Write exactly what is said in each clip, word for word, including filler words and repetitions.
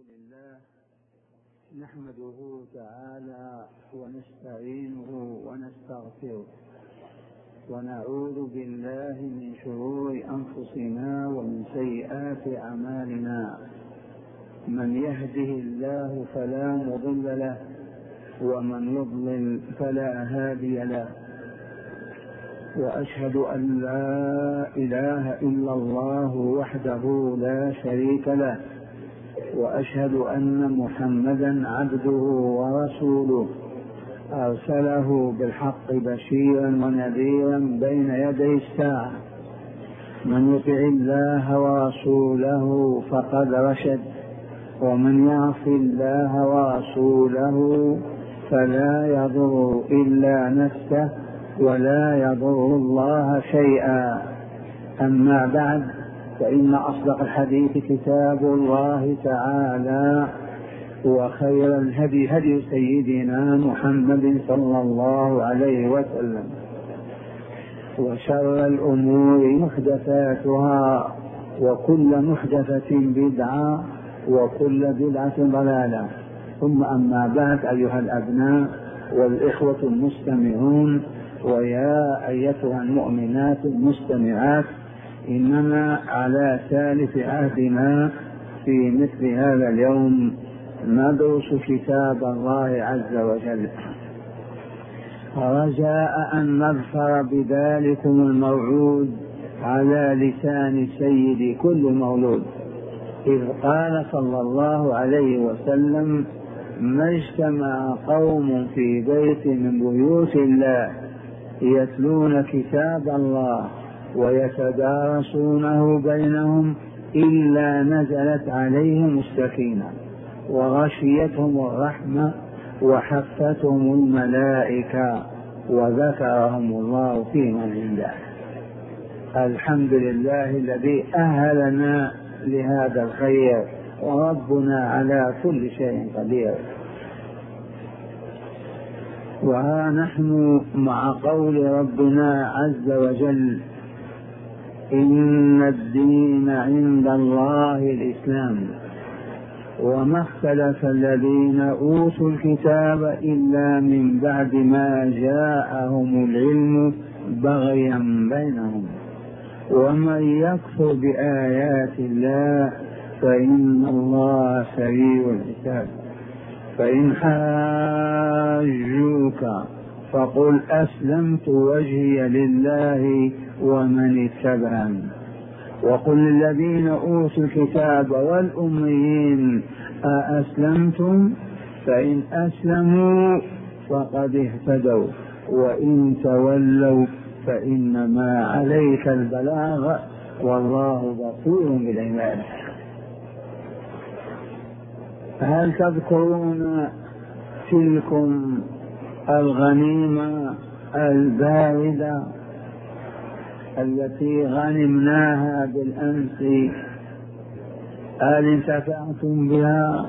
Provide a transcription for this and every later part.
لله نحمده تعالى ونستعينه ونستغفره ونعوذ بالله من شرور أنفسنا ومن سيئات أعمالنا. من يهده الله فلا مضل له ومن يضلل فلا هادي له، وأشهد أن لا إله إلا الله وحده لا شريك له، وأشهد أن محمدا عبده ورسوله أرسله بالحق بشيرا ونذيرا بين يدي الساعة. من يطع الله ورسوله فقد رشد، ومن يعص الله ورسوله فلا يضر إلا نفسه ولا يضر الله شيئا. أما بعد، فإن أصدق الحديث كتاب الله تعالى، وخير الهدي هدي سيدنا محمد صلى الله عليه وسلم، وشر الأمور محدثاتها، وكل محدثة بدعة، وكل بدعة ضلالة. ثم أما بعد، أيها الأبناء والإخوة المستمعون، ويا أيتها المؤمنات المستمعات، إننا على ثالث عهدنا في مثل هذا اليوم ندرس كتاب الله عز وجل، رجاء أن نظفر بذلكم الموعود على لسان سيد كل مولود، إذ قال صلى الله عليه وسلم: ما اجتمع قوم في بيت من بيوت الله يتلون كتاب الله ويتدارسونه بينهم إلا نزلت عليهم السكينة وغشيتهم الرحمة وحفتهم الملائكة وذكرهم الله في من عنده. الحمد لله الذي أهلنا لهذا الخير، وربنا على كل شيء قدير. وها نحن مع قول ربنا عز وجل: إن الدين عند الله الإسلام، وما اختلف الذين أوتوا الكتاب إلا من بعد ما جاءهم العلم بغيا بينهم، ومن يكفر بآيات الله فإن الله سريع الحساب. فإن حاجوك فقل أسلمت وجهي لله ومن اتبعني، وقل للذين أوتوا الكتاب والأميين أأسلمتم؟ فإن أسلموا فقد اهتدوا، وإن تولوا فإنما عليك البلاغ والله بصير بالعباد. هل تذكرون تلكم الغنيمة الباردة التي غنمناها بالأمس؟ هل انتفعتم بها؟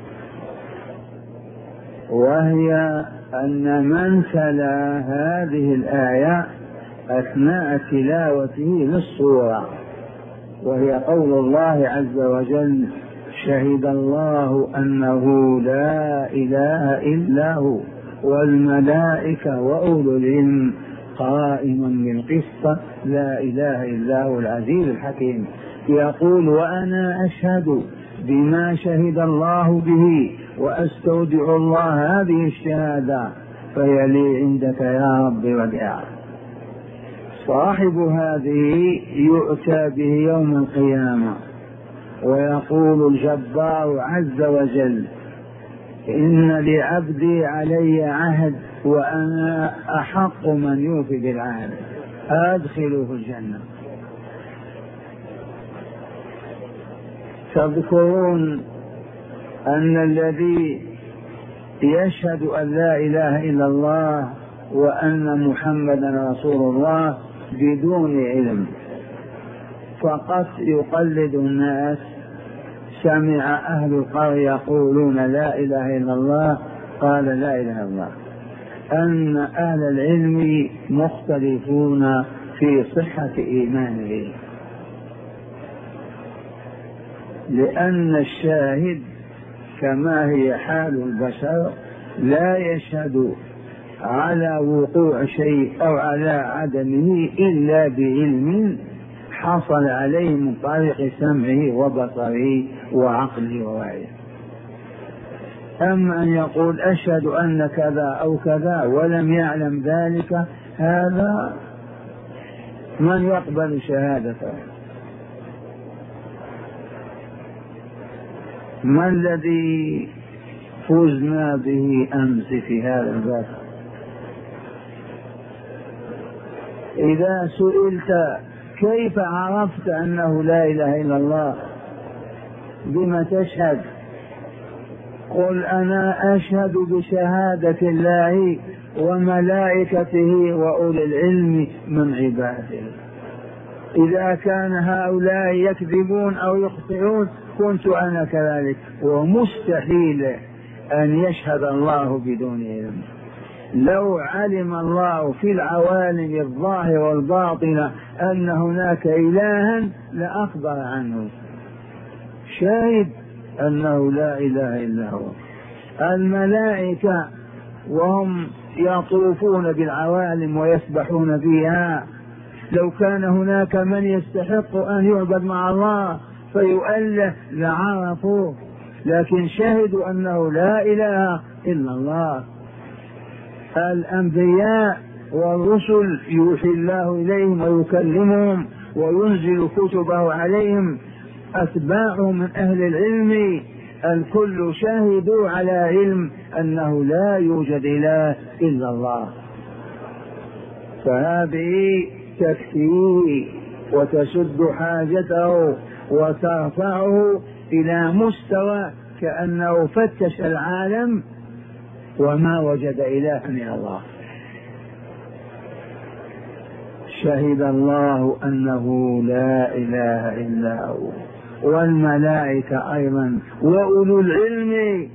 وهي أن من تلا هذه الآية أثناء تلاوته للسورة، وهي قول الله عز وجل: شهد الله أنه لا إله إلا هو والملائكة وأولو العلم قائما بالقسط لا إله إلا هو العزيز الحكيم. يقول: وأنا أشهد بما شهد الله به وأستودع الله هذه الشهادة فهي لي عندك يا رب وديعا. صاحب هذه يؤتى به يوم القيامة، ويقول الجبار عز وجل: إن لعبدي علي عهد وأنا أحق من يوفي بالعهد، أدخله الجنة. تذكرون أن الذي يشهد أن لا إله إلا الله وأن محمدا رسول الله بدون علم، فقط يقلد الناس، سمع أهل القرية يقولون لا إله إلا الله قال لا إله إلا الله. أن أهل العلم مختلفون في صحة إيمانه، لأن الشاهد كما هي حال البشر، لا يشهد على وقوع شيء أو على عدمه إلا بعلم حصل عليه من طريق سمعه وبصره وعقله ووعيه. أما أن يقول أشهد أن كذا أو كذا ولم يعلم ذلك، هذا من يقبل شهادته؟ ما الذي فزنا به أمس في هذا الباب؟ إذا سئلت كيف عرفت أنه لا إله إلا الله بما تشهد؟ قل أنا أشهد بشهادة الله وملائكته وأولي العلم من عباده. إذا كان هؤلاء يكذبون أو يخطئون كنت أنا كذلك، ومستحيل أن يشهد الله بدون علم. لو علم الله في العوالم الظاهرة والباطنة أن هناك إلها لأخبر عنه، شاهد أنه لا إله إلا هو. الملائكة وهم يطوفون بالعوالم ويسبحون فيها، لو كان هناك من يستحق أن يعبد مع الله فيؤله لعرفوه، لكن شهدوا أنه لا إله إلا الله. الأنبياء والرسل يوحي الله إليهم ويكلمهم وينزل كتبه عليهم، أتباعهم من أهل العلم الكل شاهدوا على علم أنه لا يوجد إله إلا الله. فهذه تكفيه وتسد حاجته وترفعه إلى مستوى كأنه فتش العالم وما وجد إله إلا الله. شهد الله أنه لا إله إلا هو، والملائكة أيضا وأولو العلم.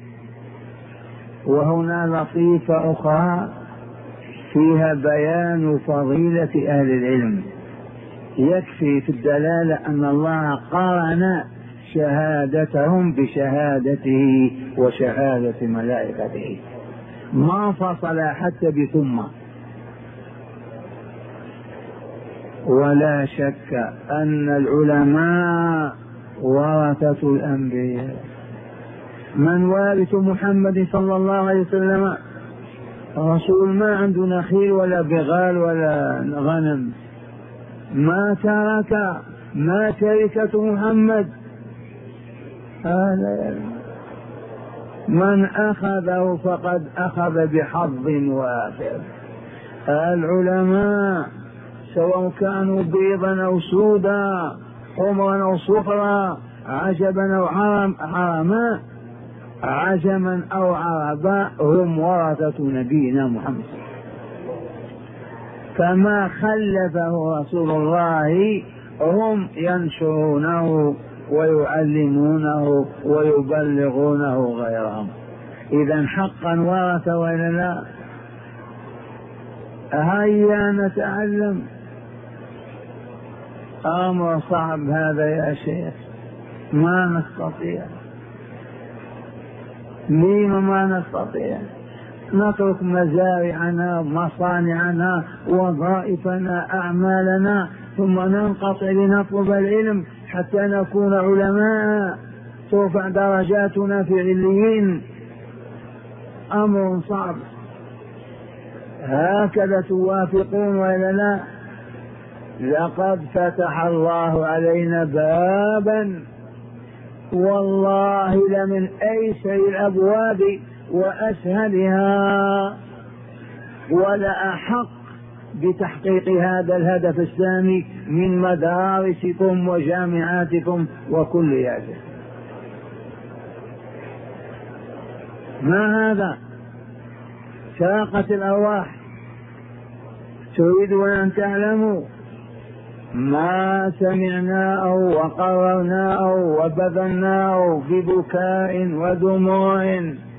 وهنا لطيفة أخرى فيها بيان فضيلة أهل العلم. يكفي في الدلالة أن الله قارن شهادتهم بشهادته وشهادة ملائكته، ما فصل حتى بثم. ولا شك أن العلماء ورثة الأنبياء. من وارث محمد صلى الله عليه وسلم؟ رسول ما عنده نخيل ولا بغال ولا غنم، ما ترك ما تركة محمد. هذا من أخذه فقد أخذ بحظ وافر. العلماء سواء كانوا بيضا أو سودا، حمرا أو صفرا، عجبا أو حرما، عجما أو عربا، هم ورثة نبينا محمد. كما خلفه رسول الله هم ينشرونه ويعلمونه ويبلغونه غيرهم. إذا حقا ورث ولا لا؟ هيا نتعلم. أمر صعب هذا يا شيخ، ما نستطيع. لما ما نستطيع؟ نترك مزارعنا مصانعنا وظائفنا أعمالنا ثم ننقطع لنطلب العلم حتى نكون علماء ترفع درجاتنا في عليين؟ أمر صعب. هكذا توافقون ولا لا؟ لقد فتح الله علينا بابا والله لمن أيسر الأبواب وأسهلها، ولا أحق بتحقيق هذا الهدف السامي من مدارسكم وجامعاتكم وكلياتكم. ما هذا؟ ساقت الأرواح. تريدون أن تعلموا ما سمعناه وقررناه وبذلناه ببكاء ودموع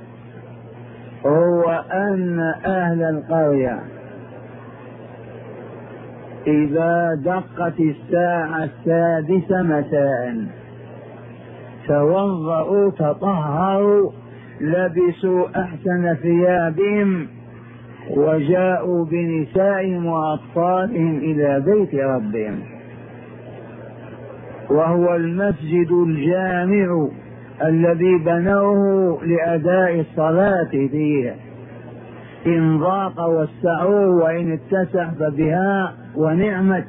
هو أن أهل القرية إذا دقت الساعة السادسة مساء توضأوا تطهروا لبسوا أحسن ثيابهم وجاءوا بنسائهم وأطفالهم إلى بيت ربهم، وهو المسجد الجامع الذي بنوه لأداء الصلاة فيه، إن ضاق وسعوه وإن اتسع فبها ونعمت.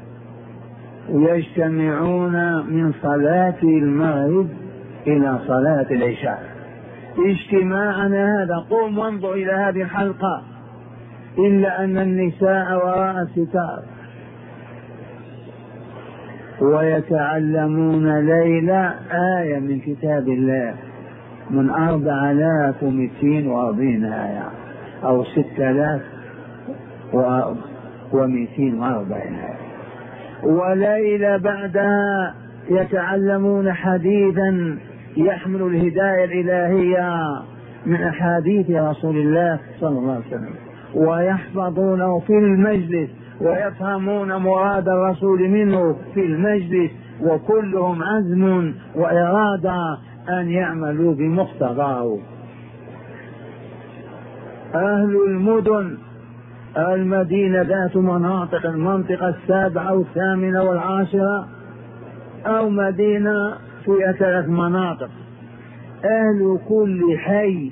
يجتمعون من صلاة المغرب إلى صلاة العشاء. اجتماعنا هذا قوم وانظر إلى هذه الحلقة، إلا أن النساء وراء الستار. ويتعلمون ليلة آية من كتاب الله من أربع آلاف ومئتين وأربعين آية أو ستة آلاف ومئتين وأربعين آية، وليلة بعدها يتعلمون حديثا يحمل الهداية الإلهية من أحاديث رسول الله صلى الله عليه وسلم، ويحفظونه في المجلس ويفهمون مراد الرسول منه في المجلس، وكلهم عزم وإرادة أن يعملوا بمقتضاه. أهل المدن، المدينة ذات مناطق، المنطقة السابعة والثامنة والعاشرة، أو مدينة فيها ثلاث مناطق، أهل كل حي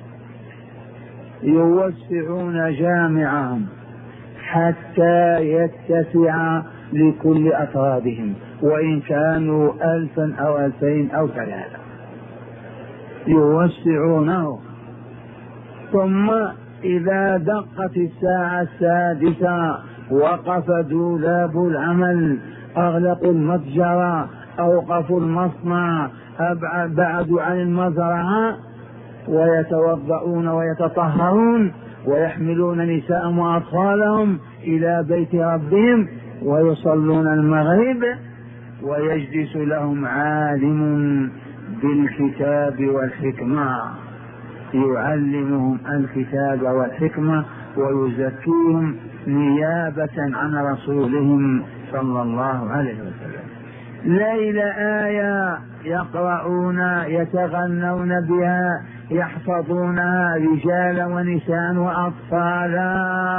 يوسعون جامعهم حتى يتسع لكل أفرادهم، وإن كانوا ألفا أو ألفين أو ثلاثة يوسعونه. ثم إذا دقت الساعة السادسة وقف دولاب العمل، أغلقوا المتجر، أوقفوا المصنع، بعدوا عن المزرعة، ويتوضؤون ويتطهرون ويحملون نساءهم وأطفالهم إلى بيت ربهم ويصلون المغرب، ويجلس لهم عالم بالكتاب والحكمة يعلمهم الكتاب والحكمة ويزكيهم نيابة عن رسولهم صلى الله عليه وسلم. ليلة آية يقرؤون يتغنون بها يحفظونها رجالا ونساء وأطفالا،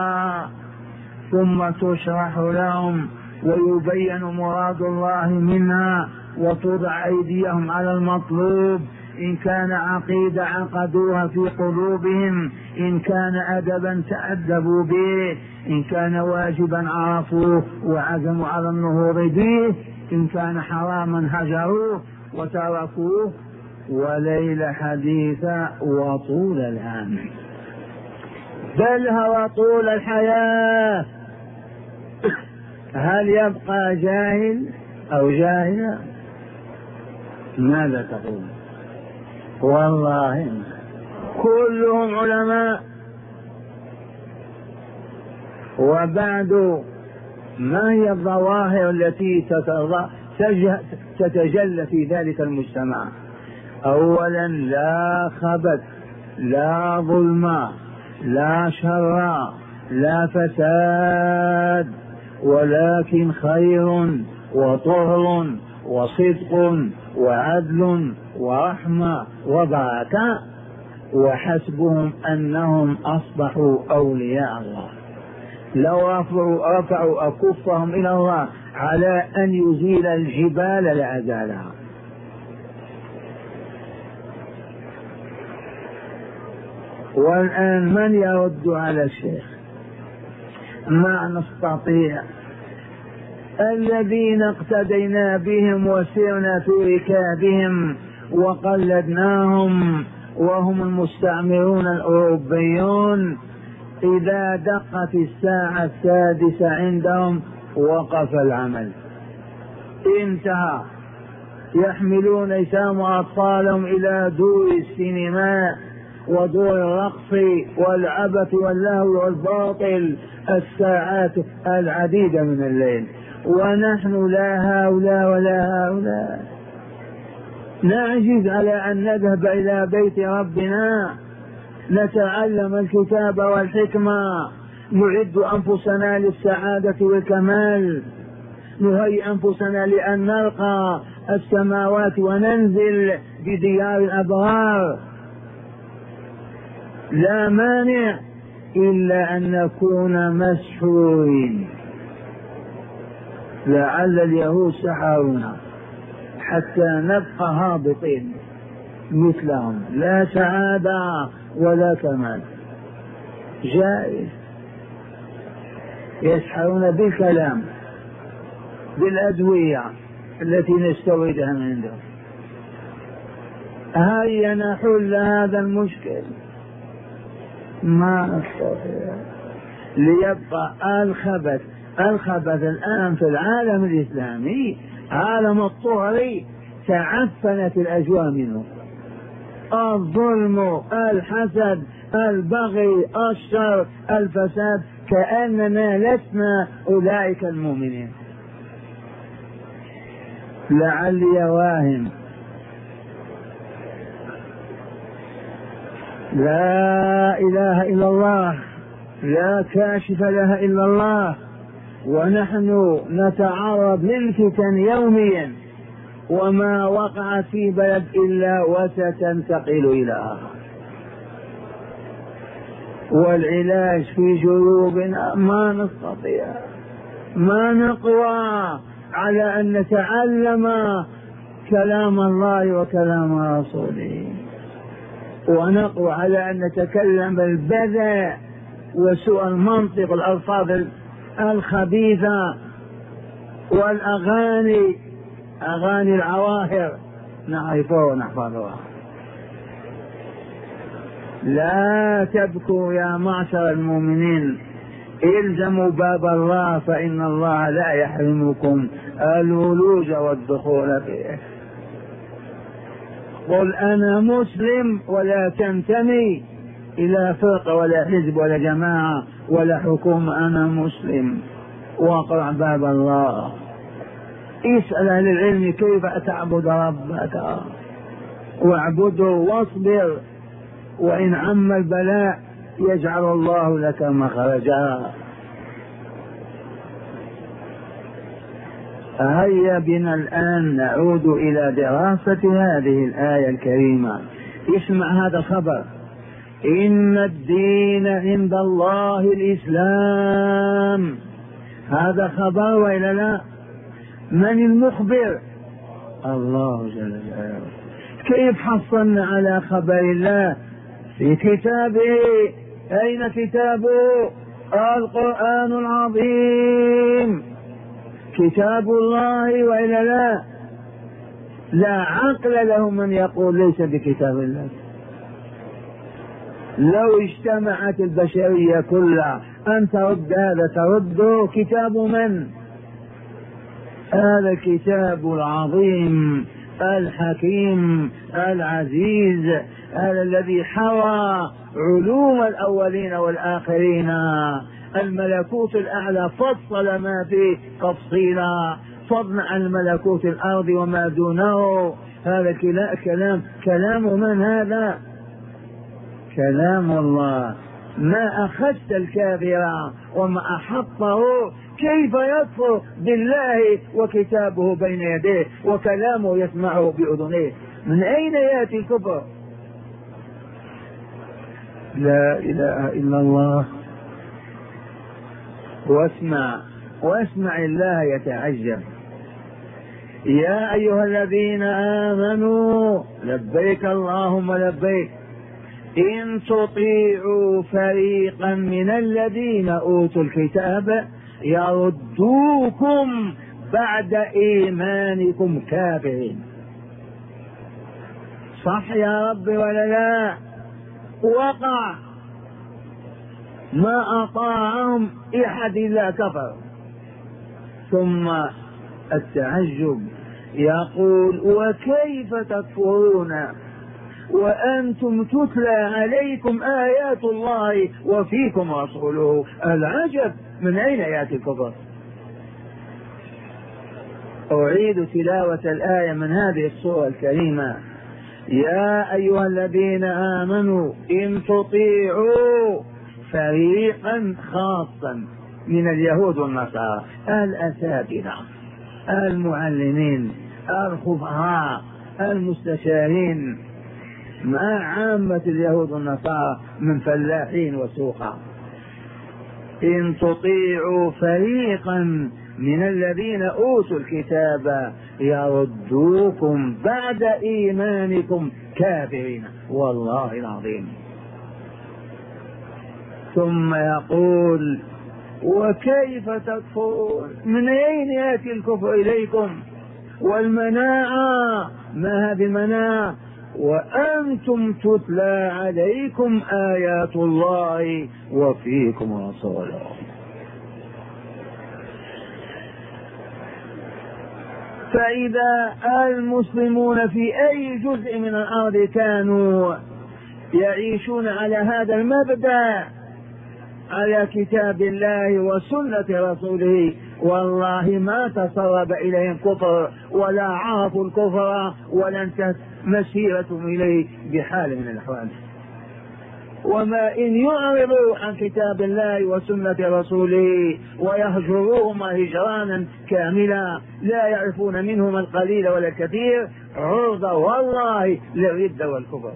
ثم تشرح لهم ويبين مراد الله منها، وتضع أيديهم على المطلوب، إن كان عقيدة عقدوها في قلوبهم، إن كان أدبا تأدبوا به، إن كان واجبا عرفوه وعزموا على النهوض به، إن كان حراما هجروه وتركوه. وليل حديثا وطول الآن، بل هو طول الحياة. هل يبقى جاهل أو جاهلا؟ ماذا تقول؟ والله كلهم علماء. وبعد ما هي الظواهر التي تتجلى في ذلك المجتمع؟ أولا لا خبث، لا ظلم، لا شر، لا فساد، ولكن خير وطهر وصدق وعدل ورحمة وبركة، وحسبهم أنهم أصبحوا أولياء الله. لو رفعوا, رفعوا أكفهم إلى الله على أن يزيل الجبال لأزالها. والآن من يرد على الشيخ؟ ما نستطيع. الذين اقتدينا بهم وسرنا في ركابهم وقلدناهم وهم المستعمرون الأوروبيون، إذا دقت الساعة السادسة عندهم وقف العمل، انتهى. يحملون نساءهم وأطفالهم إلى دور السينما ودور الرقص والعبث واللهو والباطل الساعات العديدة من الليل، ونحن لا هؤلاء ولا هؤلاء. نعجز على أن نذهب إلى بيت ربنا نتعلم الكتاب والحكمة، نعد أنفسنا للسعادة والكمال، نهيئ أنفسنا لأن نلقى السماوات وننزل بديار الأبرار، لا مانع إلا أن نكون مسحورين. لعل اليهود سحرونا حتى نبقى هابطين مثلهم، لا سعادة ولا كمال. جائز، يسحرون بالكلام، بالأدوية التي نستوردها من عندهم. هيا نحل هذا المشكل، ما نستطيع. ليبقى الخبث الخبث الآن في العالم الإسلامي، عالم الطهر، تعفنت الأجواء منه، الظلم، الحسد، البغي، الشر، الفساد، كأننا لسنا أولئك المؤمنين. لعلي واهم، لا إله إلا الله، لا كاشف لها إلا الله، ونحن نتعرض للفتن يوميا، وما وقعت في بلد إلا وستنتقل إلى آخر. والعلاج في جيوبنا، ما نستطيع، ما نقوى على أن نتعلم كلام الله وكلام رسوله، ونقوى على أن نتكلم بالبذاء وسوء المنطق والألفاظ الخبيثة والأغاني، أغاني العواهر نعرفها ونحفظها. لا تبكوا يا معشر المؤمنين، الزموا باب الله، فإن الله لا يحرمكم الولوج والدخول فيه. قل أنا مسلم، ولا تنتمي إلى فرقة ولا حزب ولا جماعة ولا حكومة، أنا مسلم، واقرع باب الله. اسأل أهل العلم كيف تعبد ربك، واعبده واصبر، وإن عم البلاء يجعل الله لك مخرجا. هيا بنا الآن نعود إلى دراسة هذه الآية الكريمة. اسمع هذا الخبر: إن الدين عند الله الإسلام. هذا خبر وإلا لا؟ من المخبر؟ الله جل جلاله. كيف حصلنا على خبر الله؟ في كتابه. أين كتابه؟ القرآن العظيم، كتاب الله وإلا لا؟ لا عقل له من يقول ليس بكتاب الله. لو اجتمعت البشرية كلها أن ترد هذا، ترد كتاب من؟ هذا الكتاب العظيم الحكيم العزيز، هذا الذي حوى علوم الأولين والآخرين. الملكوت الأعلى فصل ما فيه تفصيلا، فضلا عن الملكوت الأرض وما دونه. هذا كلام كلام من هذا؟ كلام الله. ما أخذت الكافر وما أحطه، كيف يكفر بالله وكتابه بين يديه وكلامه يسمعه بأذنيه؟ من أين يأتي الكفر؟ لا إله إلا الله. واسمع واسمع الله يتعجب: يا أيها الذين آمنوا لبيك اللهم لبيك إن تطيعوا فريقا من الذين أوتوا الكتاب يردوكم بعد إيمانكم كافرين. صح يا رب ولا لا؟ وقع، ما أطاعهم أحد إلا كفر. ثم التعجب يقول: وكيف تكفرون وأنتم تتلى عليكم آيات الله وفيكم رسوله؟ العجب، من أين يأتي الكفر؟ أعيد تلاوة الآية من هذه السورة الكريمة: يا أيها الذين آمنوا إن تطيعوا فريقا خاصا من اليهود والنصارى، الأساتذة، المعلمين، الخفراء المستشارين مع عامة اليهود والنصارى من فلاحين وسوقا. إن تطيعوا فريقا من الذين أوتوا الكتاب يردوكم بعد إيمانكم كافرين والله العظيم. ثم يقول وكيف تكفرون؟ من أين يأتي الكفر إليكم والمناعة؟ ما هذه المناعة وأنتم تتلى عليكم آيات الله وفيكم رسوله. فإذا المسلمون في أي جزء من الأرض كانوا يعيشون على هذا المبدأ، على كتاب الله وسنة رسوله، والله ما تسرب إليهم كفر ولا عرفوا الكفر ولا انتهت مسيرتهم إليه بحال من الأحوال. وما إن يعرضوا عن كتاب الله وسنة رسوله ويهجروهما هجرانا كاملا لا يعرفون منهما القليل ولا الكثير، عرضة والله للردة والكفر.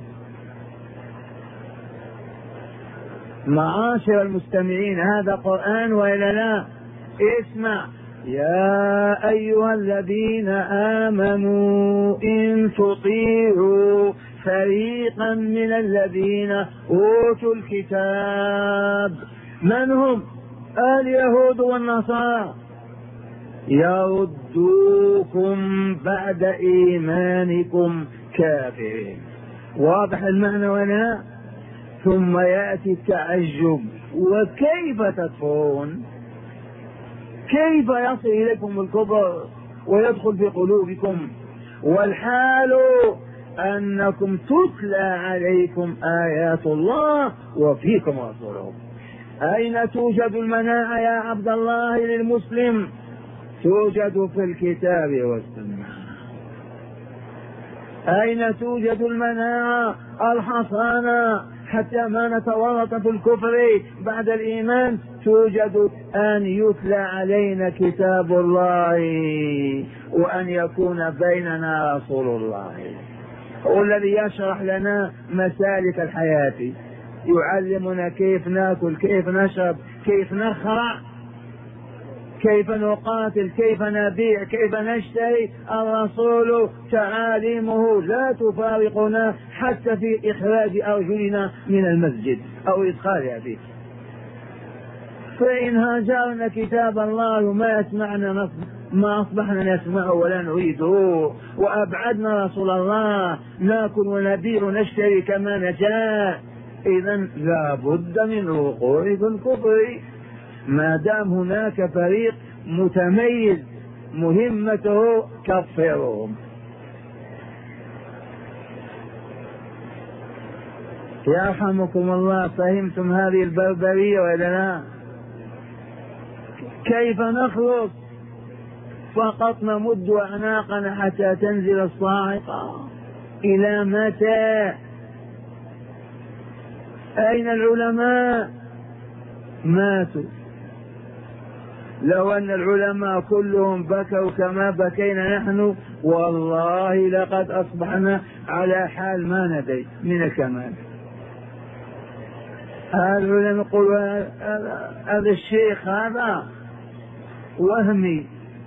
معاشر المستمعين، هذا قرآن وإلا لا؟ اسمع: يا أيها الذين آمنوا إن تطيعوا فريقا من الذين أوتوا الكتاب، من هم؟ اليهود والنصارى، يردوكم بعد إيمانكم كافرين. واضح المعنى ولا؟ ثم يأتي التعجب: وكيف تكفرون؟ كيف يصل إليكم الكفر ويدخل في قلوبكم والحال أنكم تتلى عليكم آيات الله وفيكم رسوله؟ أين توجد المناعة يا عبد الله للمسلم؟ توجد في الكتاب والسنة. أين توجد المناعة الحصانة حتى ما نتورط في الكفر بعد الإيمان؟ توجد أن يتلى علينا كتاب الله وأن يكون بيننا رسول الله، هو الذي يشرح لنا مسالك الحياة، يعلمنا كيف نأكل، كيف نشرب، كيف نخرع، كيف نقاتل، كيف نبيع، كيف نشتري. الرسول تعاليمه لا تفارقنا حتى في إخراج أرجلنا من المسجد أو إدخالها فيه. فإن هاجرنا كتاب الله وما يسمعنا ما أصبحنا نسمعه ولا نريده، وأبعدنا رسول الله نأكل ونبيع ونشتري كما نشاء، إذن لا بد من وقوع في الكفر. ما دام هناك فريق متميز مهمته كفرهم. يرحمكم الله، فهمتم هذه البربرية ولا لا؟ كيف نخلص؟ فقط نمد أعناقنا حتى تنزل الصاعقة. إلى متى؟ أين العلماء؟ ماتوا. لو أن العلماء كلهم بكوا كما بكينا نحن والله لقد أصبحنا على حال ما ندري من الكمال. العلماء يقولوا هذا الشيخ هذا وهمي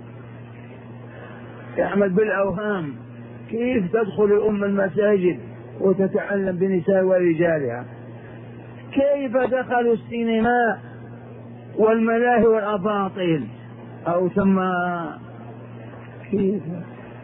يعمل بالأوهام، كيف تدخل الأمة المساجد وتتعلم بنساء ورجالها؟ كيف دخلوا السينما والملاهي والأباطيل أو ثم كيف؟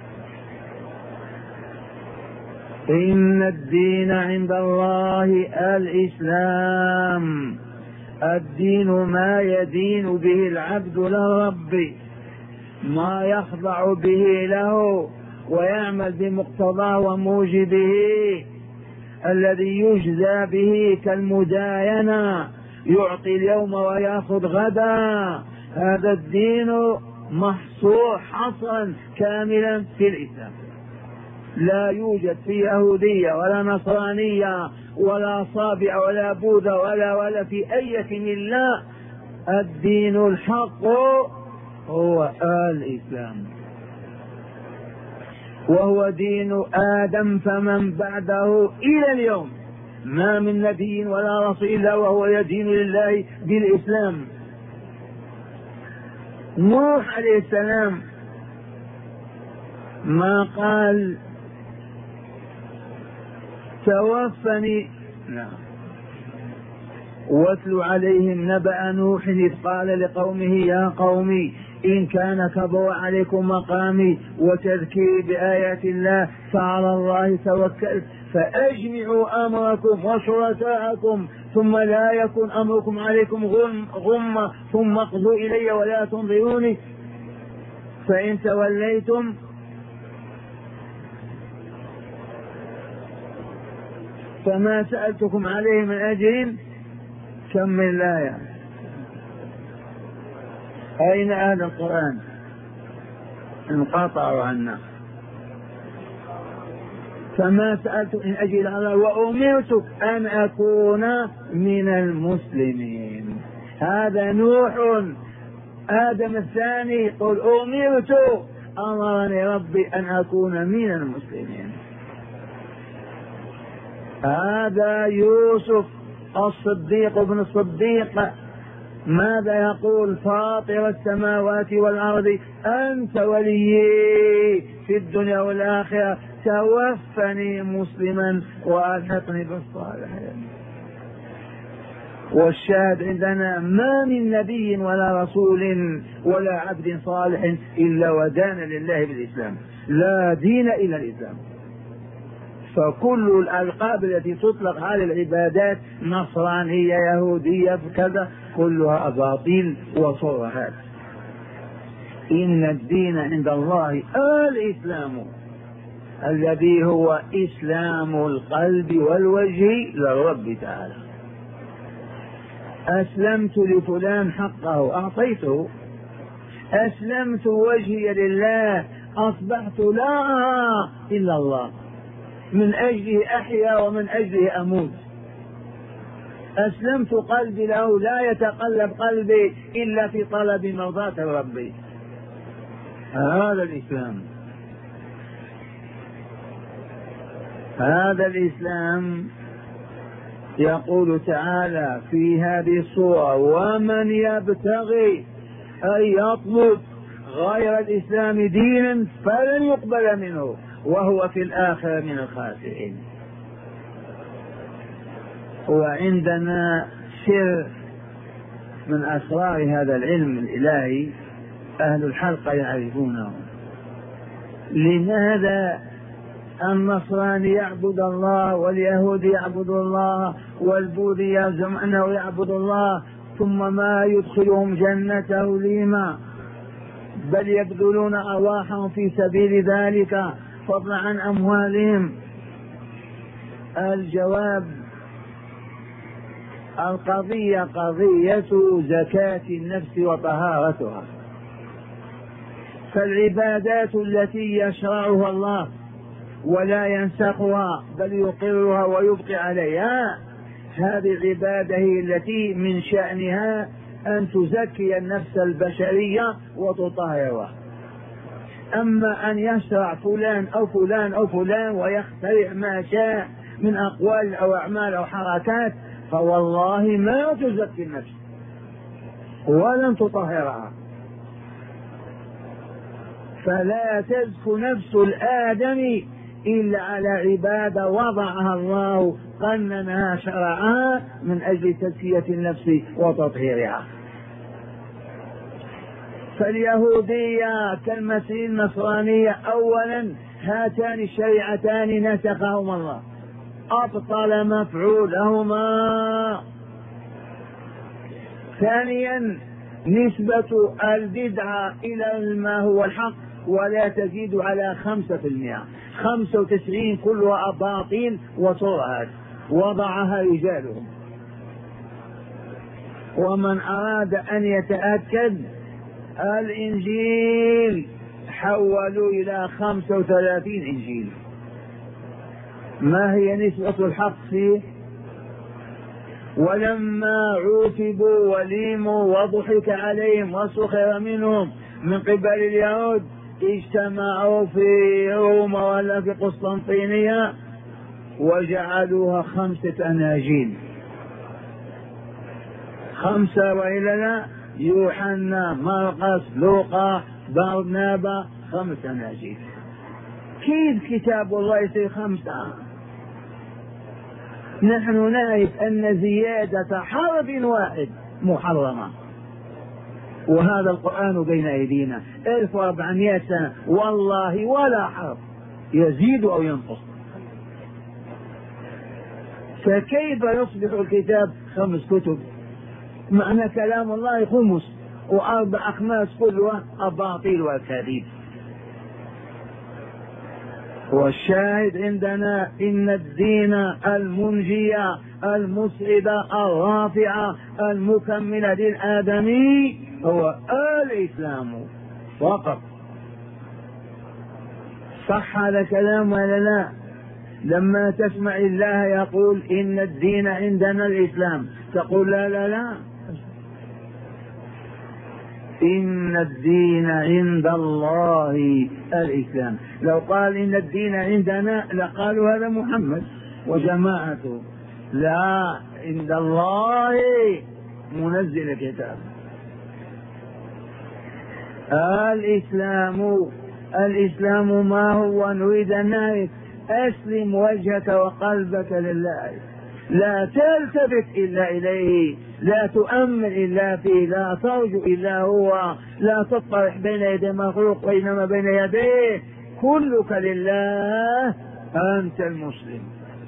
إن الدين عند الله الإسلام، الدين ما يدين به العبد للرب، ما يخضع به له ويعمل بمقتضاه وموجبه، الذي يجزى به كالمداينة، يعطي اليوم ويأخذ غدا. هذا الدين محصور حصرا كاملا في الإسلام، لا يوجد في يهودية ولا نصرانية ولا صابع ولا بوذا ولا ولا في أي ملة. الدين الحق هو الإسلام. وهو دين آدم فمن بعده إلى اليوم ما من نبي ولا رسول إلا وهو يدين لله بالإسلام. نوح عليه السلام ما قال توفني نعم واتل عليهم نبأ نوح إذ قال لقومه يا قوم إن كان كبر عليكم مقامي وتذكيري بآيات الله فعلى الله توكلت فأجمعوا أمركم وشركاءكم ثم لا يكن أمركم عليكم غم غمة ثم اقضوا إلي ولا تنظروني فإن توليتم فما سألتكم عليه من أجر. كم الآية؟ أين أهل القرآن؟ انقطعوا عنا. فما سألت إن أجل الله وأمرت أن أكون من المسلمين. هذا نوح. آدم الثاني قل أمرت أمرني ربي أن أكون من المسلمين. هذا يوسف الصديق ابن الصديق ماذا يقول؟ فاطر السماوات والأرض أنت وليي في الدنيا والآخرة توفني مسلما وألحقني بالصالحين. والشاهد عندنا ما من نبي ولا رسول ولا عبد صالح إلا ودان لله بالإسلام، لا دين إلا الإسلام. فكل الألقاب التي تطلق على العبادات نصرانية يهودية كذا كلها أباطيل وصرهات. إن الدين عند الله الإسلام الذي هو إسلام القلب والوجه للرب تعالى. أسلمت لفلان حقه أعطيته، أسلمت وجهي لله أصبحت لا أرى إلا الله، من أجله أحيا ومن أجله أموت. أسلمت قلبي له لا يتقلب قلبي إلا في طلب مرضاة ربي. هذا الإسلام، هذا الإسلام. يقول تعالى في هذه السورة ومن يبتغي أن يطلب غير الإسلام دينا فلن يقبل منه وهو في الآخرة من الخاسرين. وعندنا سر من أسرار هذا العلم الإلهي أهل الحلقة يعرفونه. لماذا النصراني يعبد الله واليهودي يعبد الله والبوذي يزعم أنه يعبد الله ثم ما يدخلهم جنته لما بل يبذلون أرواحهم في سبيل ذلك فضلا عن أموالهم؟ الجواب القضية قضية زكاة النفس وطهارتها. فالعبادات التي يشرعها الله ولا ينسخها بل يقرها ويبقي عليها هذه العبادة هي التي من شأنها أن تزكي النفس البشرية وتطهرها. أما أن يشرع فلان أو فلان أو فلان ويخترع ما شاء من أقوال أو أعمال أو حركات فوالله ما تزكي النفس ولن تطهرها. فلا تزكو نفس الآدم إلا على عبادة وضعها الله قننها شرعها من أجل تزكية النفس وتطهيرها. فاليهودية كالمسيح النصرانية أولا هاتان الشريعتان نسخهما الله أبطل مفعولهما. ثانيا نسبة البدعة إلى ما هو الحق ولا تزيد على خمسة في المئة، خمسة وتسعين كلها أباطيل وترهات وضعها رجالهم. ومن أراد أن يتأكد الإنجيل حولوا إلى خمسة وثلاثين إنجيل. ما هي نسبة الحق فيه؟ ولما عوتبوا وليموا وضحك عليهم وسخر منهم من قبل اليهود اجتمعوا في روما ولا في قسطنطينية وجعلوها خمسة أناجيل، خمسة وإلا لا، يوحنا مرقس لوقا برنابا، خمسة أناجيل. كيف كتاب الله يصير خمسة؟ نحن نعرف أن زيادة حرف واحد محرمة، وهذا القرآن بين أيدينا ألف وأربعمائة سنة والله ولا حرف يزيد أو ينقص، فكيف يصبح الكتاب خمس كتب؟ معنى كلام الله خمس وأربع أخماس كلها أباطيل وأكاذيب. والشاهد عندنا إن الدين المنجية المسعدة الرافعة المكملة للآدمي هو الإسلام فقط. صح هذا كلام ولا لا؟ لما تسمع الله يقول إن الدين عندنا الإسلام تقول لا لا لا، إن الدين عند الله الإسلام. لو قال إن الدين عندنا لقالوا هذا محمد وجماعته، لا، عند الله منزل الكتاب. الإسلام الإسلام ما هو؟ نريد أن نعرف. أسلم وجهك وقلبك لله، لا تلتفت إلا إليه، لا تؤمن إلا فيه، لا ترجو إلا هو، لا تطرح بين يدي مخلوق وإنما بين يديه، كلك لله، أنت المسلم.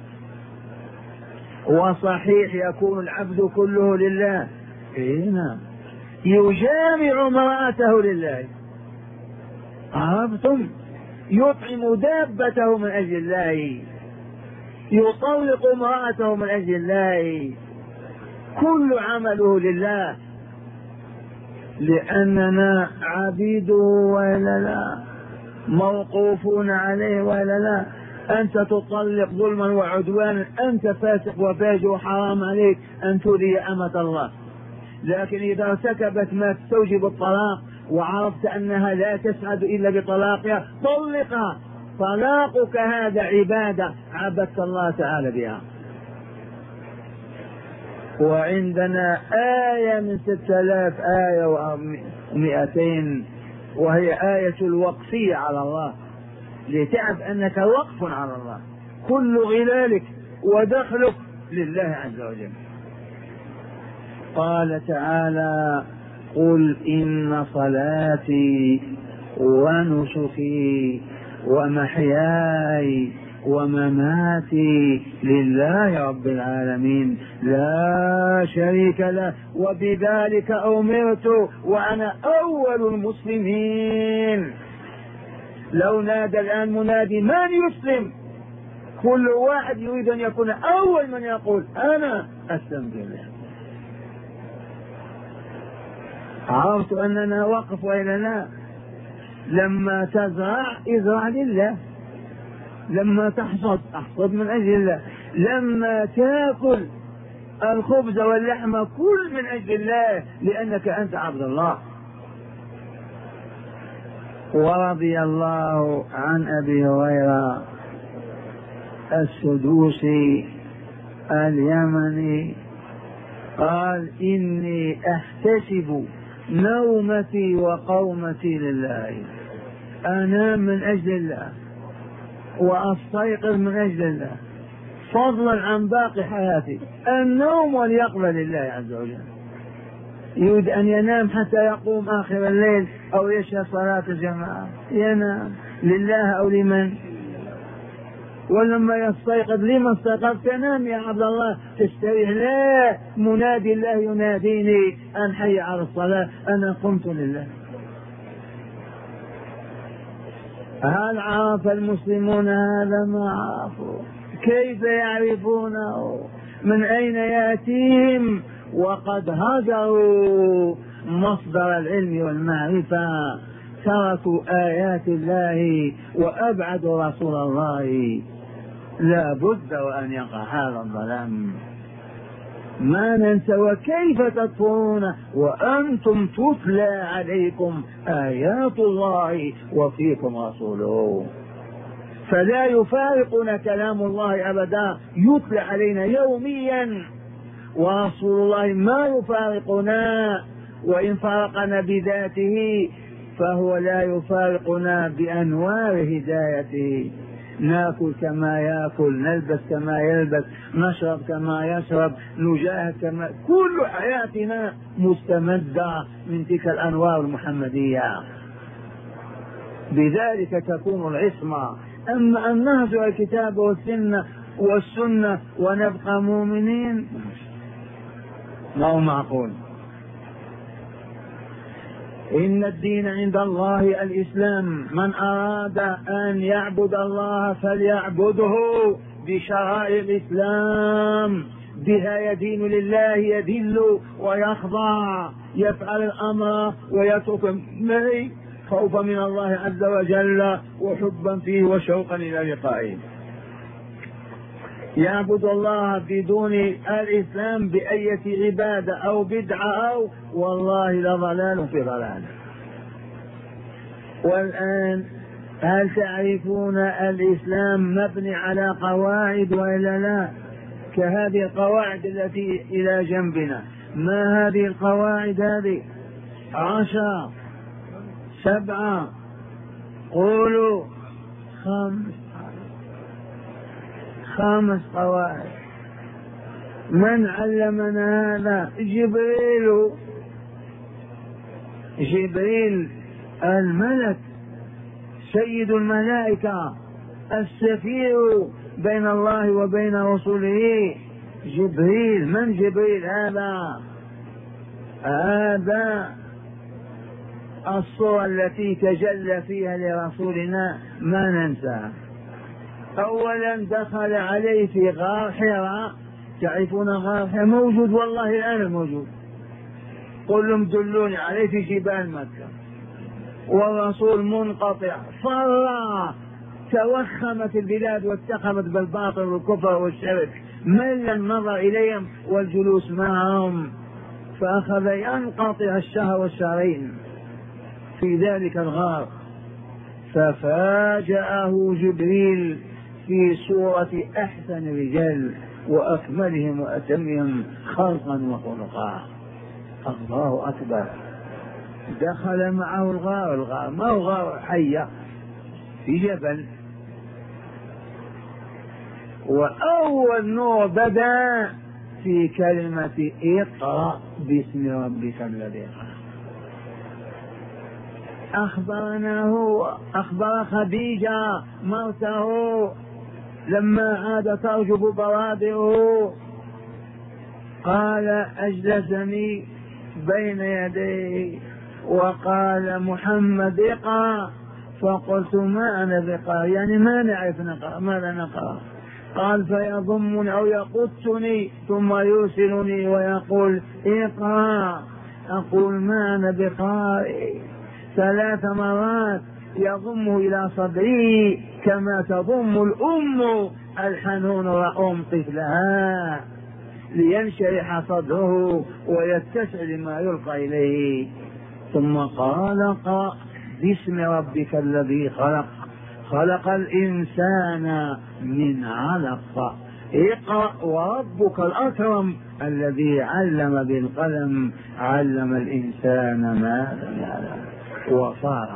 وصحيح يكون العبد كله لله، هنا يجامع امرأته لله، عرفتم؟ يطعم دابته من أجل الله، يطلق امرأته من أجل الله، كل عمله لله، لأننا عبيده ولا لا، موقوفون عليه ولا لا. أنت تطلق ظلما وعدوانا، أنت فاسق وفاجر وحرام عليك أن تولي أمة الله، لكن إذا ارتكبت ما تستوجب الطلاق وعرفت أنها لا تسعد إلا بطلاقها طلقها، طلاقك هذا عبادة عبدت الله تعالى بها. وعندنا آية من ستة آلاف آية ومئتين وهي آية الوقفية على الله، لتعرف أنك وقف على الله، كل غلالك ودخلك لله عز وجل. قال تعالى قل إن صلاتي ونسكي ومحياي ومماتي لله رب العالمين لا شريك له وبذلك أمرت وأنا أول المسلمين. لو نادى الآن منادي من يسلم، كل واحد يريد أن يكون أول من يقول أنا أسلمت لله. عرفت أننا وقف وإلا لا؟ لما تزرع ازرع لله، لما تحصد احصد من أجل الله، لما تأكل الخبز واللحم كل من أجل الله، لأنك أنت عبد الله. ورضي الله عن أبي هريرة السدوسي اليمني قال إني أحتسب نومتي وقومتي لله، أنام من أجل الله وأستيقظ من أجل الله، فضلا عن باقي حياتي. النوم واليقظة لله عز وجل. يريد أن ينام حتى يقوم آخر الليل أو يشهد صلاة الجماعة، ينام لله أو لمن؟ ولما يستيقظ لما استيقظت؟ تنام يا عبد الله تستريح؟ لا، منادي الله يناديني أن حي على الصلاة، أنا قمت لله. هل عرف المسلمون هذا؟ ما عرفوا. كيف يعرفونه؟ من أين يأتيهم وقد هجروا مصدر العلم والمعرفة، تركوا آيات الله وأبعدوا رسول الله. لا بد وأن يقع هذا الظلام، ما ننسى. وكيف تكفرون وأنتم تتلى عليكم آيات الله وفيكم رسوله؟ فلا يفارقنا كلام الله أبدا، يتلى علينا يوميا، ورسول الله ما يفارقنا، وإن فارقنا بذاته فهو لا يفارقنا بأنوار هدايته. ناكل كما ياكل، نلبس كما يلبس، نشرب كما يشرب، نجاهد كما، كل حياتنا مستمدة من تلك الأنوار المحمدية. بذلك تكون العصمة. أما أن نهجر الكتاب والسنة والسنة ونبقى مؤمنين ما هو معقول. إن الدين عند الله الإسلام، من أراد أن يعبد الله فليعبده بشرائع الإسلام، بها يدين لله، يذل ويخضع، يفعل الأمر ويترك النهي خوفا من الله عز وجل وحبا فيه وشوقا إلى لقائه. يعبد الله بدون الإسلام بأية عبادة أو بدعة أو والله لضلال في ضلال. والآن هل تعرفون الإسلام مبني على قواعد وإلا لا؟ كهذه القواعد التي إلى جنبنا. ما هذه القواعد؟ هذه عشر، سبعة، قولوا خمس، خمس قواعد. من علمنا هذا؟ جبريل. جبريل الملك سيد الملائكة، السفير بين الله وبين رسوله. جبريل. من جبريل هذا؟ هذا الصورة التي تجلى فيها لرسولنا ما ننساها. أولا دخل عليه في غار حراء. تعرفون غار حراء؟ موجود والله الآن موجود. قل لهم دلوني عليه في جبال مكة، والرسول منقطع. فر توخمت البلاد واتخمت بالباطل والكفر والشرك، مل النظر إليهم والجلوس معهم، فأخذ ينقطع الشهر والشهرين في ذلك الغار. ففاجأه جبريل في صورة أحسن الرجال وأكملهم وأتمهم خلقا وخلقا. الله أكبر. دخل معه الغار. الغار ما هو غار حية، في جبل. وأول نور بدأ في كلمة اقرأ باسم ربك الذي خلق. أخبرنا هو، أخبر خديجة مرته لما عاد ترجف بوادره، قال أجلسني بين يديه وقال محمد اقرأ، فقلت ما أنا بقرأ، يعني ما نعرف نقرأ، ماذا نقرأ؟ قال فيضمني أو يقصني ثم يرسلني ويقول اقرأ، أقول ما أنا بقارئ. ثلاث مرات يضم إلى صدري كما تضم الأم الحنون رأم طفلها لينشرح صدره ويتسع لما يلقى إليه. ثم قال اقرأ باسم ربك الذي خلق، خلق الإنسان من علق، اقرأ وربك الأكرم الذي علم بالقلم، علم الإنسان ما لم يعلم. وفارق.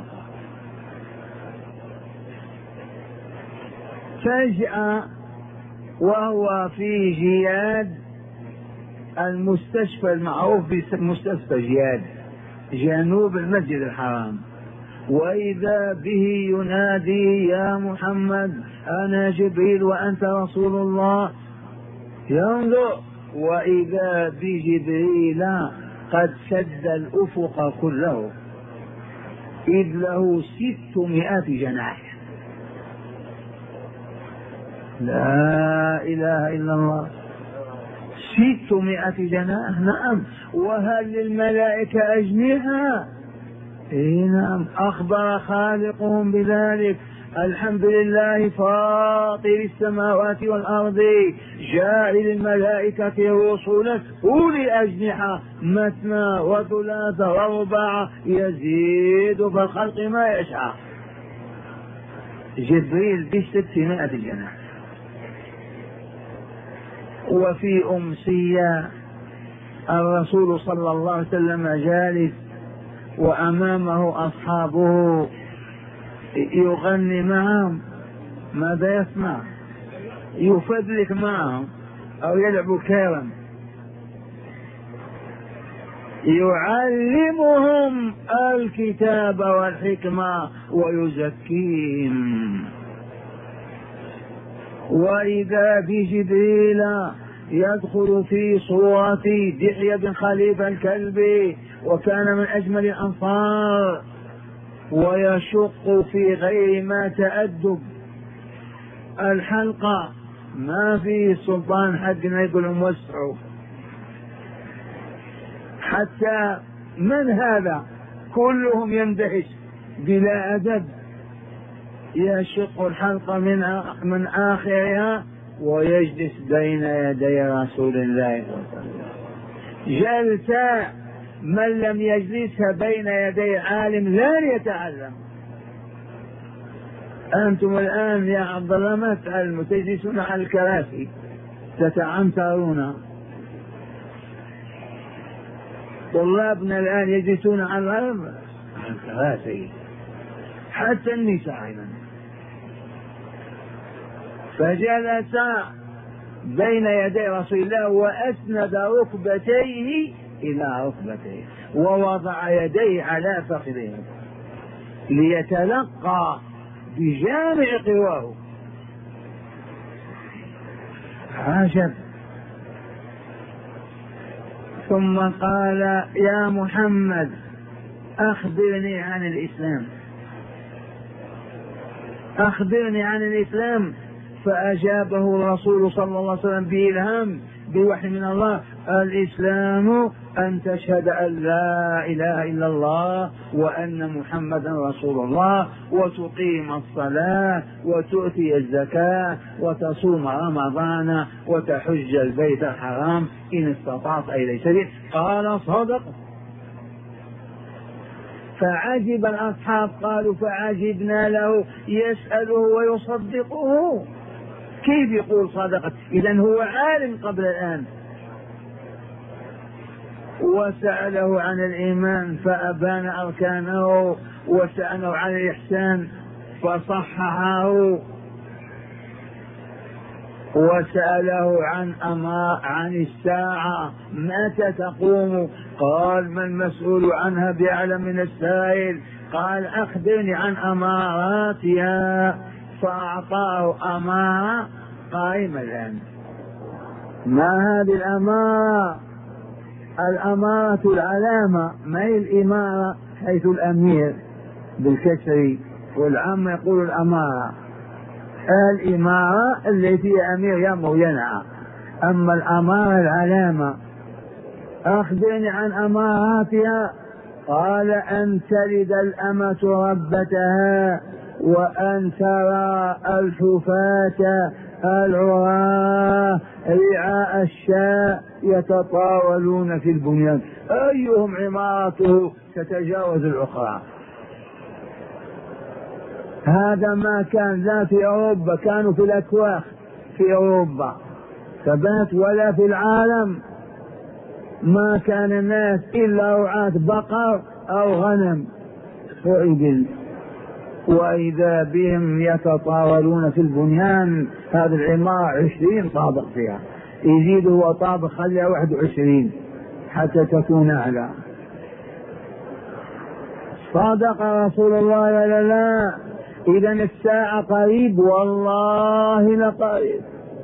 فجأة وهو في جياد، المستشفى المعروف بمستشفى جياد جنوب المسجد الحرام، وإذا به ينادي يا محمد أنا جبريل وأنت رسول الله. ينظر وإذا بجبريل قد سد الأفق كله، إذ له ستمائة جناح. لا إله إلا الله. ستمائة جناح. نعم. وهل للملائكة أجنحة؟ إيه نعم. أخبر خالقهم بذلك الحمد لله فاطر السماوات والأرض جاعل الملائكة رسلا أولي أجنحة مثنى وثلاث ورباع يزيد في الخلق ما يشاء. جبريل بستمائة جناح. وفي أمسية الرسول صلى الله عليه وسلم جالس وأمامه أصحابه يغني معهم، ماذا يسمع؟ يفدلك معهم أو يلعب كيرا، يعلمهم الكتاب والحكمة ويزكيهم. وإذا بجبريل يدخل في صورة دحية بن خليفة الكلب، وكان من أجمل الأنصار، ويشق في غير ما تأدب الحلقة، ما في سلطان حقنا يقول موسعوا، حتى من هذا كلهم يندهش بلا أدب، يشق الحلقة من من آخرها ويجلس بين يدي رسول الله صلى الله عليه وسلم جلسة من لم يجلسها بين يدي عالم لا يتعلم. أنتم الآن يا عبد الله ما تعلموا، تجلسون على الكراسي تتعنترون، طلابنا الآن يجلسون على الكراسي حتى النساء أيضا. فجلس بين يدي رسول الله وأسند ركبتيه إلى ركبتيه ووضع يديه على فخذيه ليتلقى بجامع قواه. عجب. ثم قال يا محمد أخبرني عن الإسلام، أخبرني عن الإسلام. فأجابه الرسول صلى الله عليه وسلم بإلهام بوحي من الله: الإسلام أن تشهد أن لا إله إلا الله وأن محمدا رسول الله، وتقيم الصلاة وتؤتي الزكاة وتصوم رمضان وتحج البيت الحرام إن استطعت إليه سبيل. قال صدق. فعجب الأصحاب، قالوا فعجبنا له يسأله ويصدقه، كيف يقول صدقت؟ إذن هو عالم قبل الآن. وسأله عن الإيمان فأبان أركانه، وسأله عن الإحسان فصححه، وسأله عن أما عن الساعة متى تقوم؟ قال ما المسؤول عنها بأعلم من السائل. قال أخبرني عن أماراتها، فأعطاه أمارة قائمة الآن. ما هذه الأمارة؟ الأمارة العلامة، ما هي الإمارة حيث الأمير بالكسر، والعام يقول الأمارة. الإمارة التي أمير يأمر ينهى، أما الأمارة العلامة. أخبرني عن أماراتها. قال أن تلد الأمة ربتها، وأن ترى الحفاة العراة رعاء الشاء يتطاولون في البنيان، أيهم عمارته تتجاوز الأخرى. هذا ما كان لا في أوروبا، كانوا في الأكواخ في أوروبا ثبات، ولا في العالم ما كان الناس إلا رعاة بقر أو غنم وإبل، وإذا بهم يتطاولون في البنيان. هذه العمارة عشرين طابق فيها، يزيد هو طابق خليها واحد وعشرين حتى تكون أعلى. صدق رسول الله ولا لا؟ إذن الساعة قريب، والله لقريب.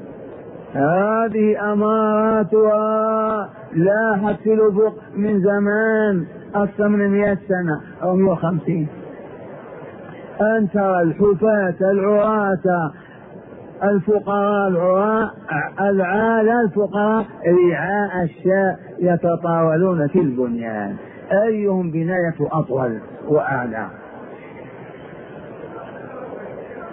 هذه أماراتها لاحت في الأفق من زمان، أكثر من مئة سنة أو مئة وخمسين. أن ترى الحفاة العراة الفقراء العراة العالى الفقراء رعاء الشاء يتطاولون في البنيان، أيهم بناية أطول وأعلى.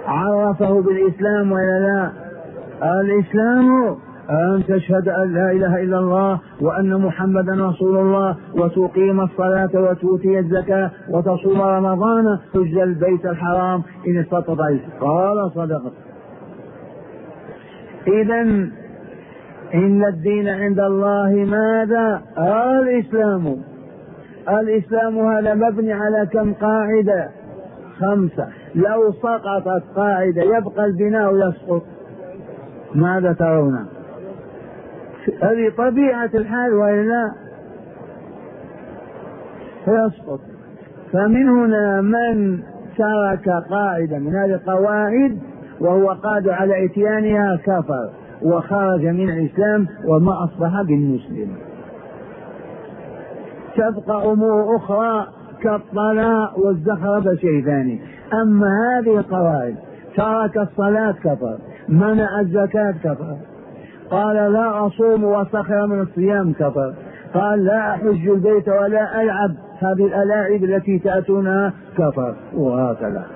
عرفه بالإسلام ولا لا؟ الإسلام أن تشهد أن لا إله إلا الله وأن محمدا رسول الله، وتقيم الصلاة وتؤتي الزكاة وتصوم رمضان، تحج البيت الحرام إن استطعت. قال صدقت. إذن إن الدين عند الله ماذا؟ الإسلام. الإسلام هذا مبني على كم قاعدة؟ خمسة. لو سقطت قاعدة يبقى البناء يسقط. ماذا ترون؟ هذه طبيعة الحال وإلا يسقط. فمن هنا من ترك قاعدة من هذه القواعد وهو قادر على إتيانها كفر وخرج من الإسلام وما أصبح بالمسلم. تبقى أمور أخرى كالطلاق والزخرفة شيء ثاني. أما هذه القواعد، ترك الصلاة كفر، منع الزكاة كفر، قال لا أصوم وسخر من الصيام كفر، قال لا أحج البيت ولا ألعب هذه الألاعب التي تأتونها كفر، وهكذا.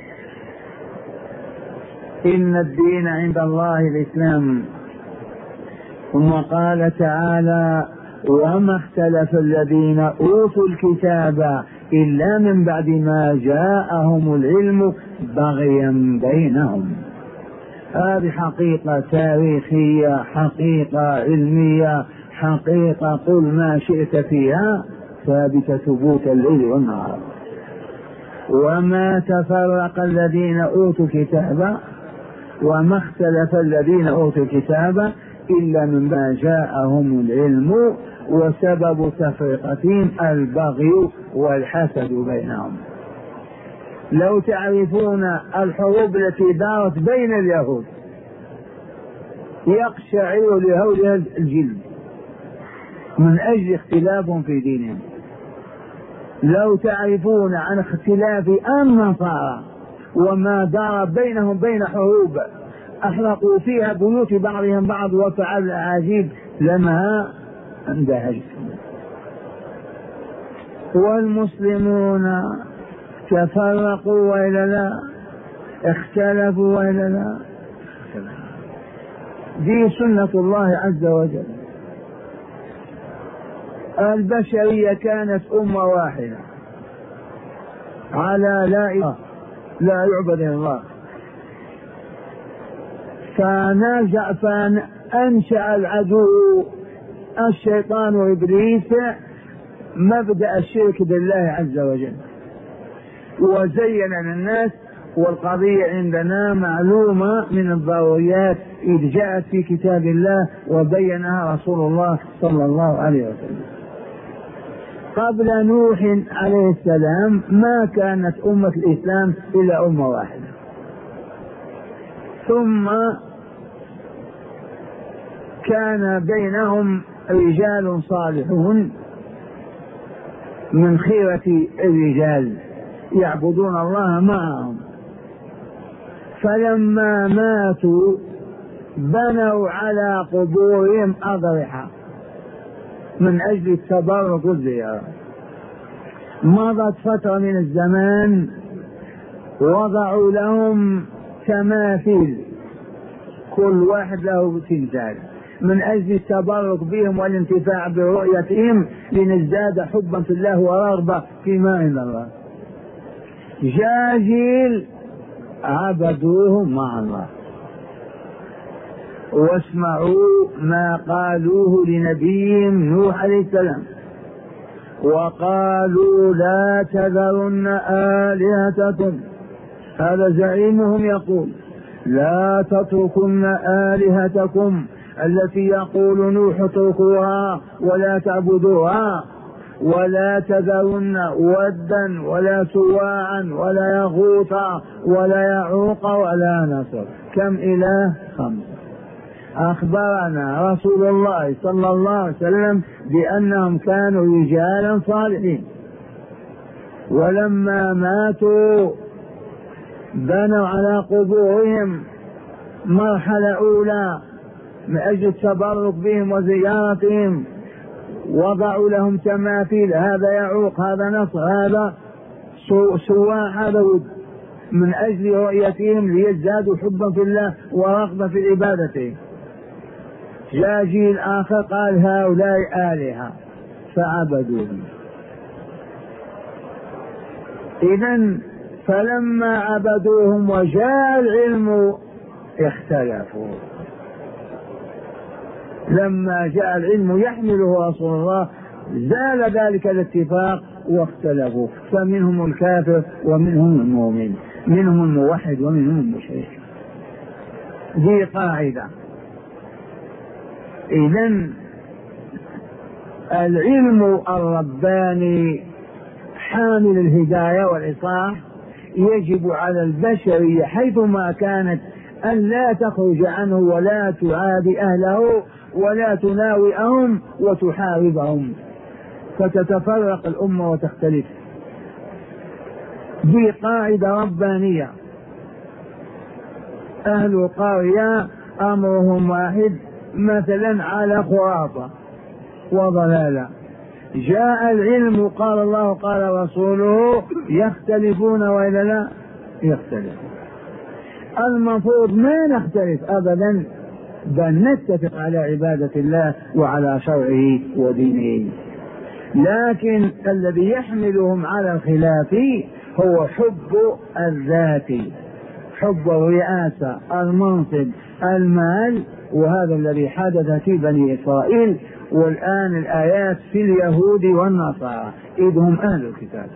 إن الدين عند الله الإسلام. ثم قال تعالى وما اختلف الذين أوتوا الكتاب إلا من بعد ما جاءهم العلم بغيا بينهم. هذه حقيقة تاريخية، حقيقة علمية، حقيقة قل ما شئت فيها ثابتة ثبوت الليل والنهار. وما تفرق الذين أوتوا الكتاب وما اختلف الذين أوتوا الكتاب إلا مما جاءهم العلم، وسبب تفرقتهم البغي والحسد بينهم. لو تعرفون الحروب التي دارت بين اليهود يقشعر لهؤلاء الجلد من أجل اختلافهم في دينهم. لو تعرفون عن اختلاف النصارى وما دار بينهم بين حروب أحرقوا فيها بيوت بعضهم بعض وفعلوا الأعاجيب لما اندهشتم. والمسلمون تفرقوا وإلا لا؟ اختلفوا وإلا لا؟ دي سنة الله عز وجل. البشرية كانت أمة واحدة على لا إله لا يعبد إلا الله، فنازع فأنشأ العدو الشيطان وإبليس مبدأ الشرك بالله عز وجل وزين للناس. والقضية عندنا معلومة من الضروريات إذ جاءت في كتاب الله وبينها رسول الله صلى الله عليه وسلم. قبل نوح عليه السلام ما كانت أمة الإسلام إلا أمة واحدة، ثم كان بينهم رجال صالحون من خيرة الرجال يعبدون الله معهم، فلما ماتوا بنوا على قبورهم أضرحة من أجل التبرك والزيارة. مضت فترة من الزمان وضعوا لهم تماثيل كل واحد له تمثال من أجل التبرك بهم والانتفاع برؤيتهم لنزداد حبا في الله ورغبة فيما عند الله. جاء جيل عبدوهم مع الله. واسمعوا ما قالوه لنبيهم نوح عليه السلام وقالوا لا تذرن آلهتكم. هذا زعيمهم يقول لا تتركن آلهتكم التي يقول نوح اتركوها ولا تعبدوها، ولا تذرن ودا ولا سواعا ولا يغوث ولا يعوق ولا نصر. كم إله؟ خمسة. أخبرنا رسول الله صلى الله عليه وسلم بأنهم كانوا رجالا صالحين، ولما ماتوا بنوا على قبورهم مرحلة أولى من أجل التبرك بهم وزيارتهم، وضعوا لهم تماثيل، هذا يعوق هذا نصر هذا سواع هذا ود، من أجل رؤيتهم ليزدادوا حبا في الله ورغبة في عبادته. جاء جيل آخر قال هؤلاء آلهة فعبدوهم. إذن فلما عبدوهم وجاء العلم اختلفوا. لما جاء العلم يحمله رسول الله زال ذلك الاتفاق واختلفوا، فمنهم الكافر ومنهم المؤمن، منهم الموحد ومنهم المشرك. دي قاعدة. إذن العلم الرباني حامل الهداية والإصلاح يجب على البشرية حيثما كانت أن لا تخرج عنه ولا تعادي أهله ولا تناوئهم وتحاربهم فتتفرق الأمة وتختلف. دي قاعدة ربانية. أهل قرية أمرهم واحد مثلا على خرافة وضلالة، جاء العلم قال الله قال رسوله يختلفون وإلا لا يختلفون. المفروض ما نختلف أبدا، بل نتفق على عبادة الله وعلى شرعه ودينه. لكن الذي يحملهم على الخلاف هو حب الذات، حب الرئاسة، المنصب، المال، وهذا الذي حدث في بني إسرائيل، والآن الآيات في اليهود والنصارى إذ هم أهل الكتاب.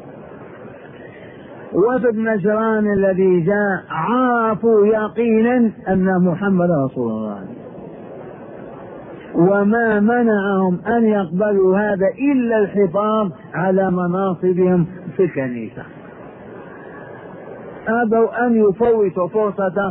وفد نجران الذي جاء عرفوا يقينا أن محمد رسول الله، وما منعهم أن يقبلوا هذا إلا الحفاظ على مناصبهم في الكنيسة. أبوا أن يفوتوا فرصة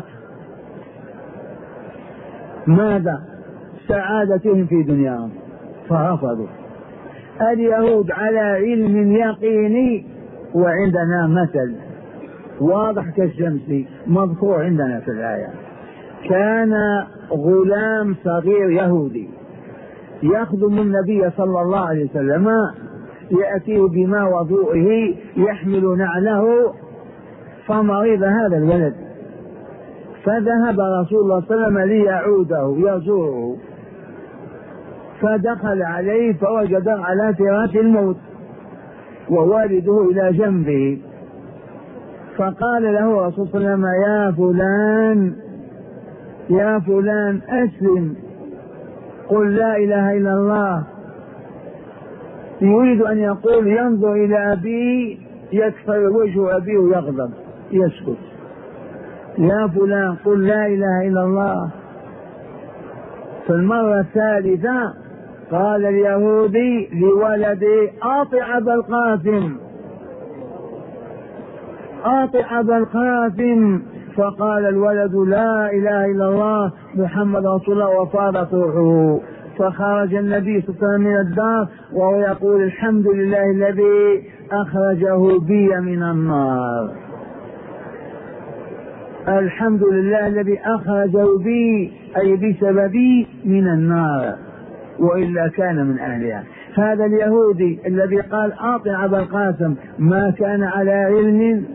ماذا؟ سعادتهم في دنياهم فرفضوا. اليهود على علم يقيني، وعندنا مثل واضح كالشمس مذكور عندنا في الآية. كان غلام صغير يهودي يخدم النبي صلى الله عليه وسلم، يأتيه بماء وضوئه يحمل نعله، فمرض هذا الولد، فذهب رسول الله صلى الله عليه وسلم ليعوده يزوره، فدخل عليه فوجد على فراش الموت ووالده إلى جنبه، فقال له رسول الله صلى الله عليه وسلم يا فلان يا فلان أسلم، قل لا إله إلا الله. يريد أن يقول ينظر إلى أبيه يكفر وجه أبيه ويغضب يسكت. يا فلان قل لا إله إلا الله. في المرة الثالثة قال اليهودي لولده أطع أبا القاسم أطع أبا القاسم، فقال الولد لا إله إلا الله محمد رسول الله، وفاضت روحه. فخرج النبي صلى الله عليه وسلم من الدار وهو يقول الحمد لله الذي أخرجه بي من النار، الحمد لله الذي أخرجه بي أي بسببي من النار، وإلا كان من أهلها. هذا اليهودي الذي قال أطع أبا القاسم ما كان على علم،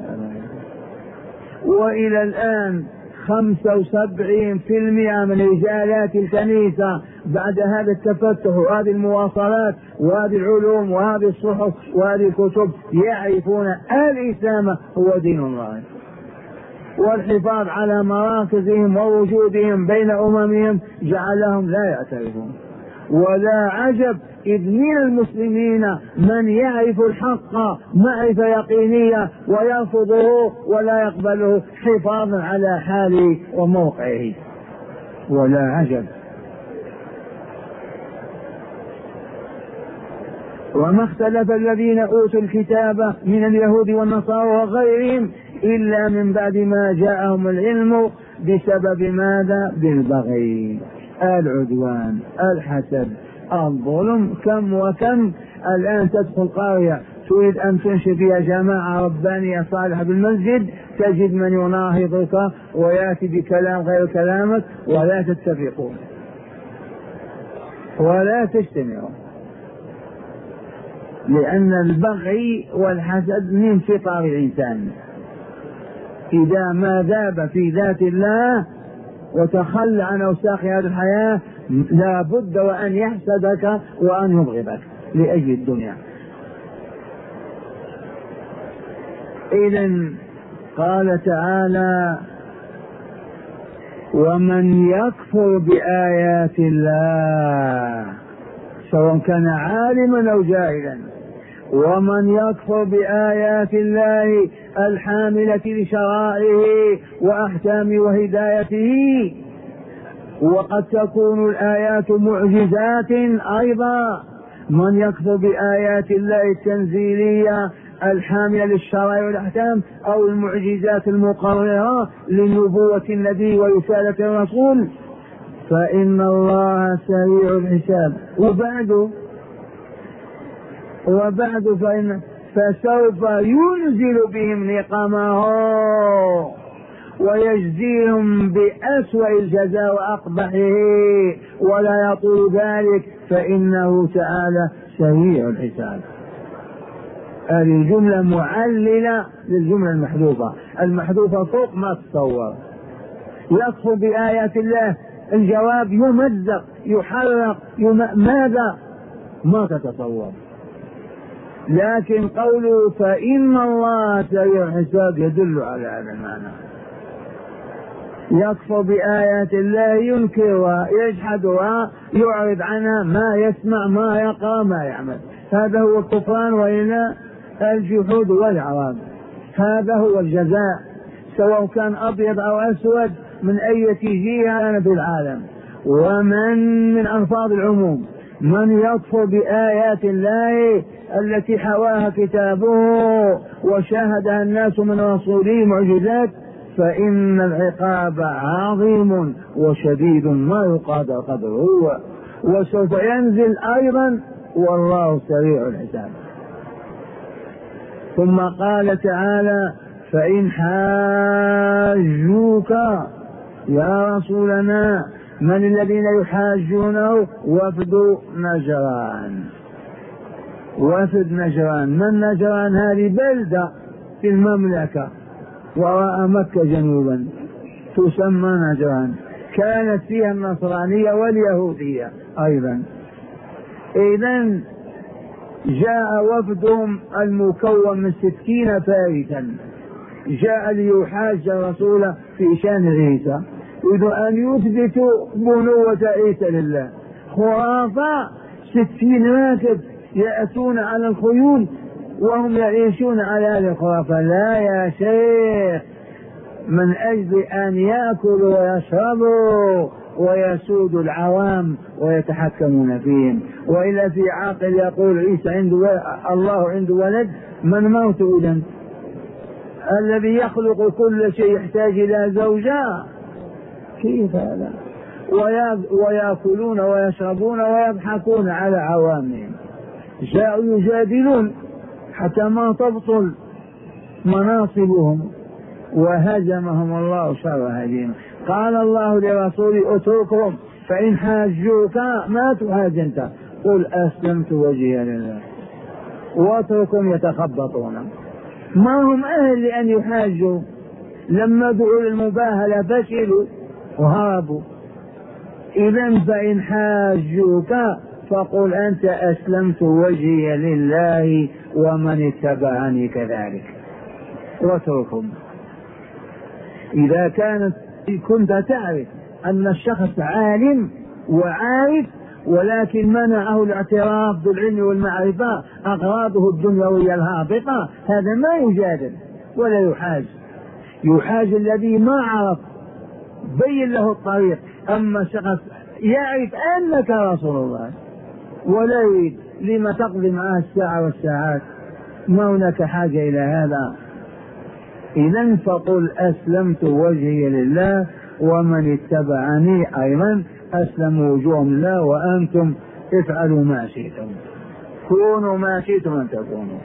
وإلى الآن خمسة وسبعين في المئة من رجالات الكنيسة بعد هذا التفتح وهذه المواصلات وهذه العلوم وهذه الصحف وهذه الكتب يعرفون الإسلام هو دين الله، والحفاظ على مراكزهم ووجودهم بين أممهم جعلهم لا يعترفون. ولا عجب إذ من المسلمين من يعرف الحق معرفة يقينية ويرفضه ولا يقبله حفاظا على حاله وموقعه. ولا عجب. وما اختلف الذين أوتوا الكتاب من اليهود والنصارى وغيرهم إلا من بعد ما جاءهم العلم بسبب ماذا؟ بالبغي، العدوان، الحسد، الظلم. كم وكم الآن تدخل قرية تريد أن تنشئ فيها جماعة ربانية صالحة بالمسجد، تجد من يناهضك ويأتي بكلام غير كلامك ولا تتفقون ولا تجتمعون، لأن البغي والحسد من فطر الإنسان. إذا ما ذاب في ذات الله وتخلى عن أوساخ هذه الحياة لا بد وأن يحسدك وأن يبغضك لأجل الدنيا. إذن قال تعالى ومن يكفر بآيات الله سواء كان عالما أو جاهلا، ومن يكفر بآيات الله الحاملة لشرائعه وأحكامه وهدايته، وقد تكون الآيات معجزات أيضا. من يكفر بآيات الله التنزيلية الحاملة للشرائع والأحكام أو المعجزات المقررة لنبوة النبي ورسالة الرسول فإن الله سريع الحساب. وبعد وبعد فإن فسوف ينزل بهم نقمه ويجزيهم بأسوأ الجزاء وأقبحه ولا يطول ذلك فإنه تعالى سريع الحساب. هذه الجملة معللة للجملة المحذوفة، المحذوفة فوق ما تتصور. يكفر بآيات الله الجواب يمزق يحرق يم... ماذا ما تتصور، لكن قوله فإن الله سريع الحساب يدل على هذا المعنى. يكفر بآيات الله ينكرها يجحدها يعرض عنها، ما يسمع ما يقرأ ما يعمل، هذا هو الكفران وإلا الجحود والإعراض. هذا هو الجزاء سواء كان أبيض أو أسود من أي جهة كان في العالم. ومن من ألفاظ العموم من يكفر بآيات الله التي حواها كتابه وشاهدها الناس من رسوله معجزات فإن العقاب عظيم وشديد ما يقادر قدره وسوف ينزل أيضا والله سريع الحساب. ثم قال تعالى فإن حاجوك يا رسولنا من الذين يحاجونه وفد نجران. وفد نجران من نجران؟ هذه بلدة في المملكة وراء مكة جنوبا تسمى نجران، كانت فيها النصرانية واليهودية أيضا. إذن جاء وفدهم المكون من ستين فارسا جاء ليحاج الرسول في شأن عيسى، يريد أن يثبتوا بنوة عيسى لله. خرافة ستين راكب يأتون على الخيول وهم يعيشون على هذه الخرافة. لا يا شيخ، من أجل أن يأكلوا ويشربوا ويسودوا العوام ويتحكمون فيهم. وإلا في عاقل يقول عيسى عنده الله عنده ولد، من موت إذن؟ الذي يخلق كل شيء يحتاج إلى زوجة، كيف هذا؟ ويأكلون ويشربون ويضحكون على عوامهم. جاءوا يجادلون حتى ما تبطل مناصبهم وهزمهم الله شر هزيمة. قال الله لرسوله اتركهم فإن حاجوك ما تحاج انت قل أسلمت وجهي لله واتركهم يتخبطون. ما هم أهل لأن يحاجوا، لما دعوا للمباهلة فشلوا وهابوا. إذن فإن حاجوك فقل أنت أسلمت وجهي لله ومن اتبعني كذلك واتركهم. إذا كانت كنت تعرف أن الشخص عالم وعارف ولكن منعه الاعتراف بالعلم والمعرفة أغراضه الدنيوية الهابطة، هذا ما يجادل ولا يحاج. يحاج الذي ما عرف بين له الطريق. أما شخص يعرف أنك رسول الله ولا يريد لما تقضي معه الساعة والساعات، ما هناك حاجة إلى هذا. إذن فقل أسلمت وجهي لله ومن اتبعني أيضا أسلموا وجوههم لله وأنتم افعلوا ما شئتم كونوا ما شئتم أن تكونوا.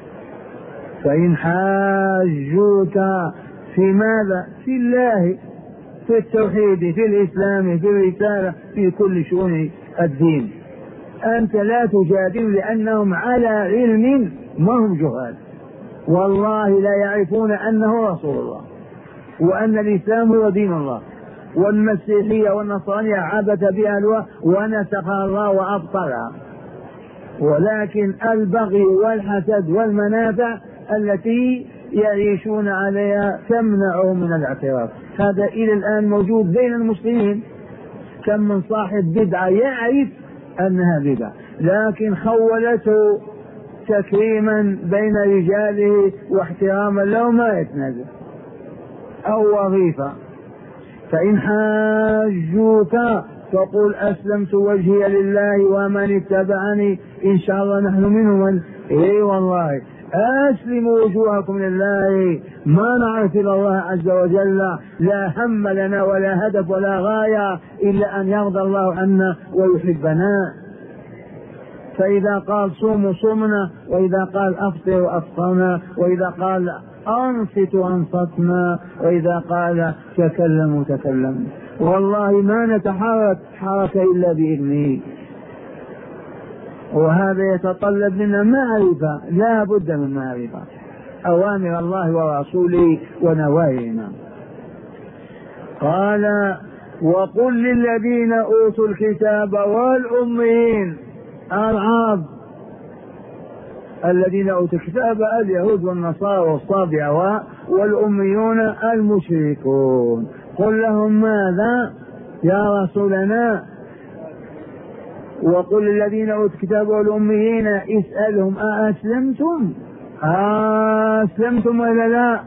فإن حاجوك في ماذا؟ في الله، في التوحيد، في الإسلام، في الرسالة، في كل شؤون الدين. أنت لا تجادل لأنهم على علم، ما هم جهال، والله لا يعرفون أنه رسول الله وأن الإسلام هو دين الله، والمسيحية والنصرانية عبث بها الوقت ونسخها الله وأبطلها. ولكن البغي والحسد والمنافع التي يعيشون عليها تمنعهم من الاعتراف. هذا إلى الآن موجود بين المسلمين. كم من صاحب بدعة يعرف أنها بدعة لكن خولته تكريما بين رجاله واحتراما له ما يتنازل، أو وظيفة. فإن حاجوك فقل أسلمت وجهي لله ومن اتبعني إن شاء الله نحن منهم. إيه والله أسلموا وجوهكم لله، ما نعرف إلى الله عز وجل، لا هم لنا ولا هدف ولا غاية إلا أن يرضى الله عنا ويحبنا. فإذا قال صوموا صمنا، وإذا قال أفطروا أفطرنا، وإذا قال أنصتوا أنصتنا، وإذا قال تكلموا تكلموا. والله ما نتحرك حركة إلا بإذنه، وهذا يتطلب منا معرفة، لا بد من معرفة أوامر الله ورسوله ونواهينا. قال وقل للذين أوتوا الكتاب والأميين العرب، الذين أوتوا الكتاب اليهود والنصارى والصابئة، والأميون المشركون، قل لهم ماذا يا رسولنا؟ وقل الذين أوتوا الكتاب والأميين اسألهم أأسلمتم أسلمتم ولا لا؟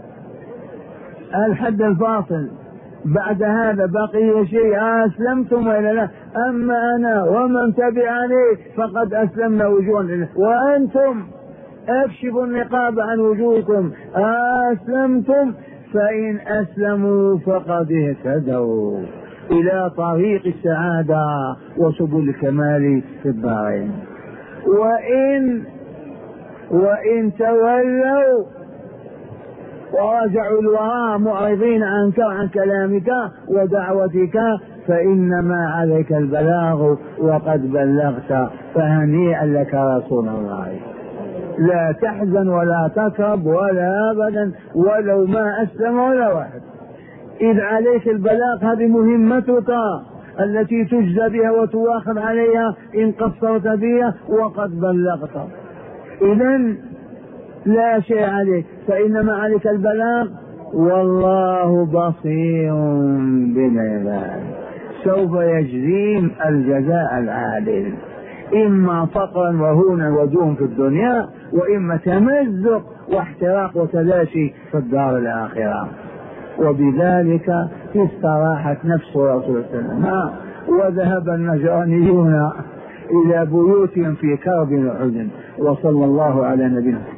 الحد الفاصل، بعد هذا بقي شيء، أسلمتم ولا لا؟ أما أنا ومن تبعني فقد أسلمنا وجوهنا، وأنتم اكشفوا النقاب عن وجوهكم أسلمتم؟ فإن أسلموا فقد اهتدوا إلى طريق السعادة وسبل الكمال في الدارين. وإن وإن تولوا ورجعوا الوراء معرضين عنك وعن كلامك ودعوتك فإنما عليك البلاغ وقد بلغت، فهنيئا لك رسول الله. لا تحزن ولا تكرب ولا أبدا ولو ما أسلم ولا واحد، إذ عليك البلاغ، هذه مهمتك التي تجزى بها وتواخذ عليها إن قصرت بها، وقد بلغت. إذن لا شيء عليك، فإنما عليك البلاغ، والله بصير بالعباد سوف يجزيهم الجزاء العادل، إما فقرا وهونا ودون في الدنيا، وإما تمزق واحتراق وتلاشي في الدار الآخرة. وبذلك استراحت نفس رسول الله صلى الله عليه وسلم، وذهب النجرانيون إلى بيوتهم في كرب وحزن. وصلى الله على نبينا